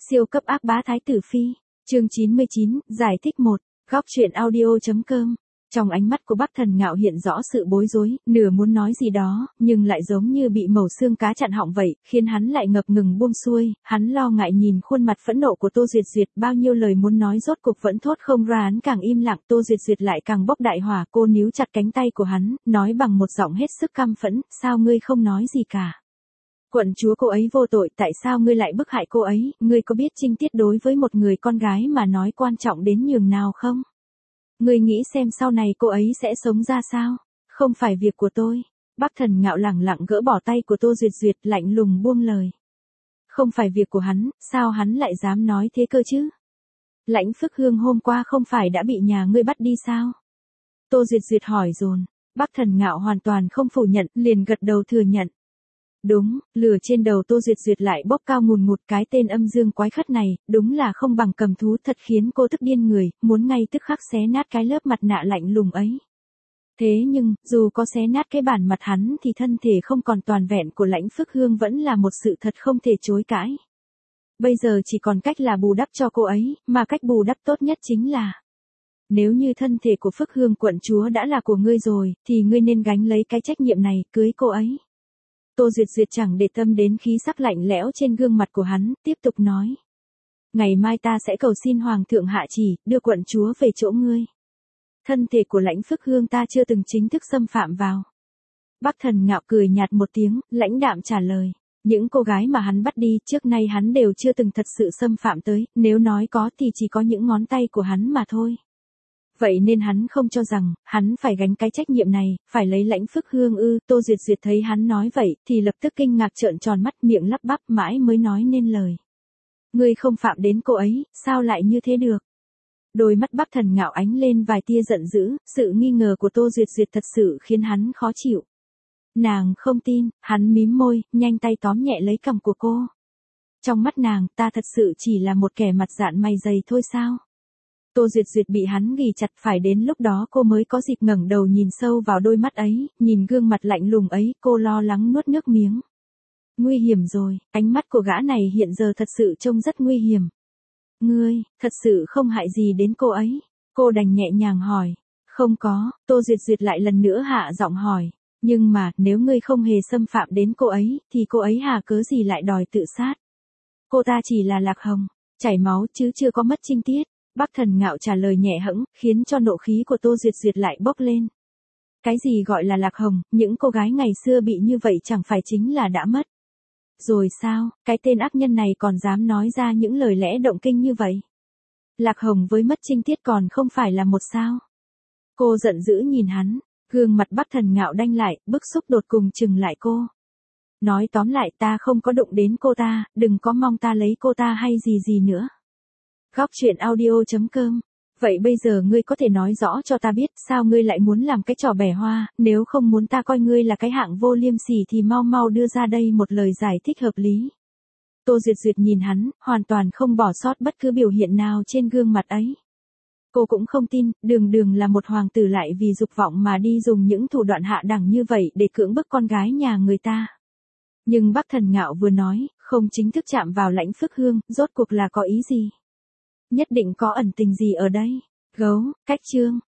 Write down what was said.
Siêu cấp ác bá Thái tử Phi, chương 99, giải thích 1, góc truyện audio.com. Trong ánh mắt của Bắc Thần Ngạo hiện rõ sự bối rối, nửa muốn nói gì đó, nhưng lại giống như bị mẩu xương cá chặn họng vậy, khiến hắn lại ngập ngừng buông xuôi, hắn lo ngại nhìn khuôn mặt phẫn nộ của Tô Duyệt Duyệt, bao nhiêu lời muốn nói rốt cục vẫn thốt không ra, hắn càng im lặng, Tô Duyệt Duyệt lại càng bốc đại hỏa, cô níu chặt cánh tay của hắn, nói bằng một giọng hết sức căm phẫn, sao ngươi không nói gì cả? Quận chúa cô ấy vô tội, tại sao ngươi lại bức hại cô ấy, ngươi có biết trinh tiết đối với một người con gái mà nói quan trọng đến nhường nào không? Ngươi nghĩ xem sau này cô ấy sẽ sống ra sao? Không phải việc của tôi. Bắc Thần Ngạo lẳng lặng gỡ bỏ tay của Tô Duyệt Duyệt, lạnh lùng buông lời. Không phải việc của hắn, sao hắn lại dám nói thế cơ chứ? Lãnh Phước Hương hôm qua không phải đã bị nhà ngươi bắt đi sao? Tô Duyệt Duyệt hỏi dồn. Bắc Thần Ngạo hoàn toàn không phủ nhận, liền gật đầu thừa nhận. Đúng, lửa trên đầu Tô Duyệt Duyệt lại bốc cao ngùn ngụt, cái tên âm dương quái khất này, đúng là không bằng cầm thú, thật khiến cô tức điên người, muốn ngay tức khắc xé nát cái lớp mặt nạ lạnh lùng ấy. Thế nhưng, dù có xé nát cái bản mặt hắn thì thân thể không còn toàn vẹn của Lãnh Phước Hương vẫn là một sự thật không thể chối cãi. Bây giờ chỉ còn cách là bù đắp cho cô ấy, mà cách bù đắp tốt nhất chính là: nếu như thân thể của Phước Hương quận chúa đã là của ngươi rồi, thì ngươi nên gánh lấy cái trách nhiệm này, cưới cô ấy. Tô Duyệt Duyệt chẳng để tâm đến khí sắc lạnh lẽo trên gương mặt của hắn, tiếp tục nói. Ngày mai ta sẽ cầu xin Hoàng thượng hạ chỉ, đưa quận chúa về chỗ ngươi. Thân thể của Lãnh Phước Hương ta chưa từng chính thức xâm phạm vào. Bắc Thần Ngạo cười nhạt một tiếng, lãnh đạm trả lời. Những cô gái mà hắn bắt đi trước nay hắn đều chưa từng thật sự xâm phạm tới, nếu nói có thì chỉ có những ngón tay của hắn mà thôi. Vậy nên hắn không cho rằng, hắn phải gánh cái trách nhiệm này, phải lấy Lãnh Phước Hương ư? Tô Duyệt Duyệt thấy hắn nói vậy, thì lập tức kinh ngạc trợn tròn mắt, miệng lắp bắp mãi mới nói nên lời. Ngươi không phạm đến cô ấy, sao lại như thế được? Đôi mắt Bắc Thần Ngạo ánh lên vài tia giận dữ, sự nghi ngờ của Tô Duyệt Duyệt thật sự khiến hắn khó chịu. Nàng không tin, hắn mím môi, nhanh tay tóm nhẹ lấy cằm của cô. Trong mắt nàng, ta thật sự chỉ là một kẻ mặt dạn mày dày thôi sao? Tô Duyệt Duyệt bị hắn ghì chặt, phải đến lúc đó cô mới có dịp ngẩng đầu nhìn sâu vào đôi mắt ấy, nhìn gương mặt lạnh lùng ấy, cô lo lắng nuốt nước miếng. Nguy hiểm rồi, ánh mắt của gã này hiện giờ thật sự trông rất nguy hiểm. Ngươi, thật sự không hại gì đến cô ấy? Cô đành nhẹ nhàng hỏi. Không có, Tô Duyệt Duyệt lại lần nữa hạ giọng hỏi. Nhưng mà, nếu ngươi không hề xâm phạm đến cô ấy, thì cô ấy hà cớ gì lại đòi tự sát? Cô ta chỉ là lạc hồng, chảy máu chứ chưa có mất trinh tiết. Bắc Thần Ngạo trả lời nhẹ hẫng, khiến cho nộ khí của Tô Duyệt Duyệt lại bốc lên. Cái gì gọi là lạc hồng, những cô gái ngày xưa bị như vậy chẳng phải chính là đã mất. Rồi sao, cái tên ác nhân này còn dám nói ra những lời lẽ động kinh như vậy? Lạc hồng với mất trinh tiết còn không phải là một sao? Cô giận dữ nhìn hắn, gương mặt Bắc Thần Ngạo đanh lại, bức xúc đột cùng chừng lại cô. Nói tóm lại, ta không có đụng đến cô ta, đừng có mong ta lấy cô ta hay gì nữa. Góc truyện audio.com. Vậy bây giờ ngươi có thể nói rõ cho ta biết sao ngươi lại muốn làm cái trò bẻ hoa, nếu không muốn ta coi ngươi là cái hạng vô liêm sỉ thì mau mau đưa ra đây một lời giải thích hợp lý. Tô Duyệt Duyệt nhìn hắn, hoàn toàn không bỏ sót bất cứ biểu hiện nào trên gương mặt ấy. Cô cũng không tin, đường là một hoàng tử lại vì dục vọng mà đi dùng những thủ đoạn hạ đẳng như vậy để cưỡng bức con gái nhà người ta. Nhưng Bắc Thần Ngạo vừa nói, không chính thức chạm vào Lãnh Phước Hương, rốt cuộc là có ý gì? Nhất định có ẩn tình gì ở đây. Gấu, cách chương.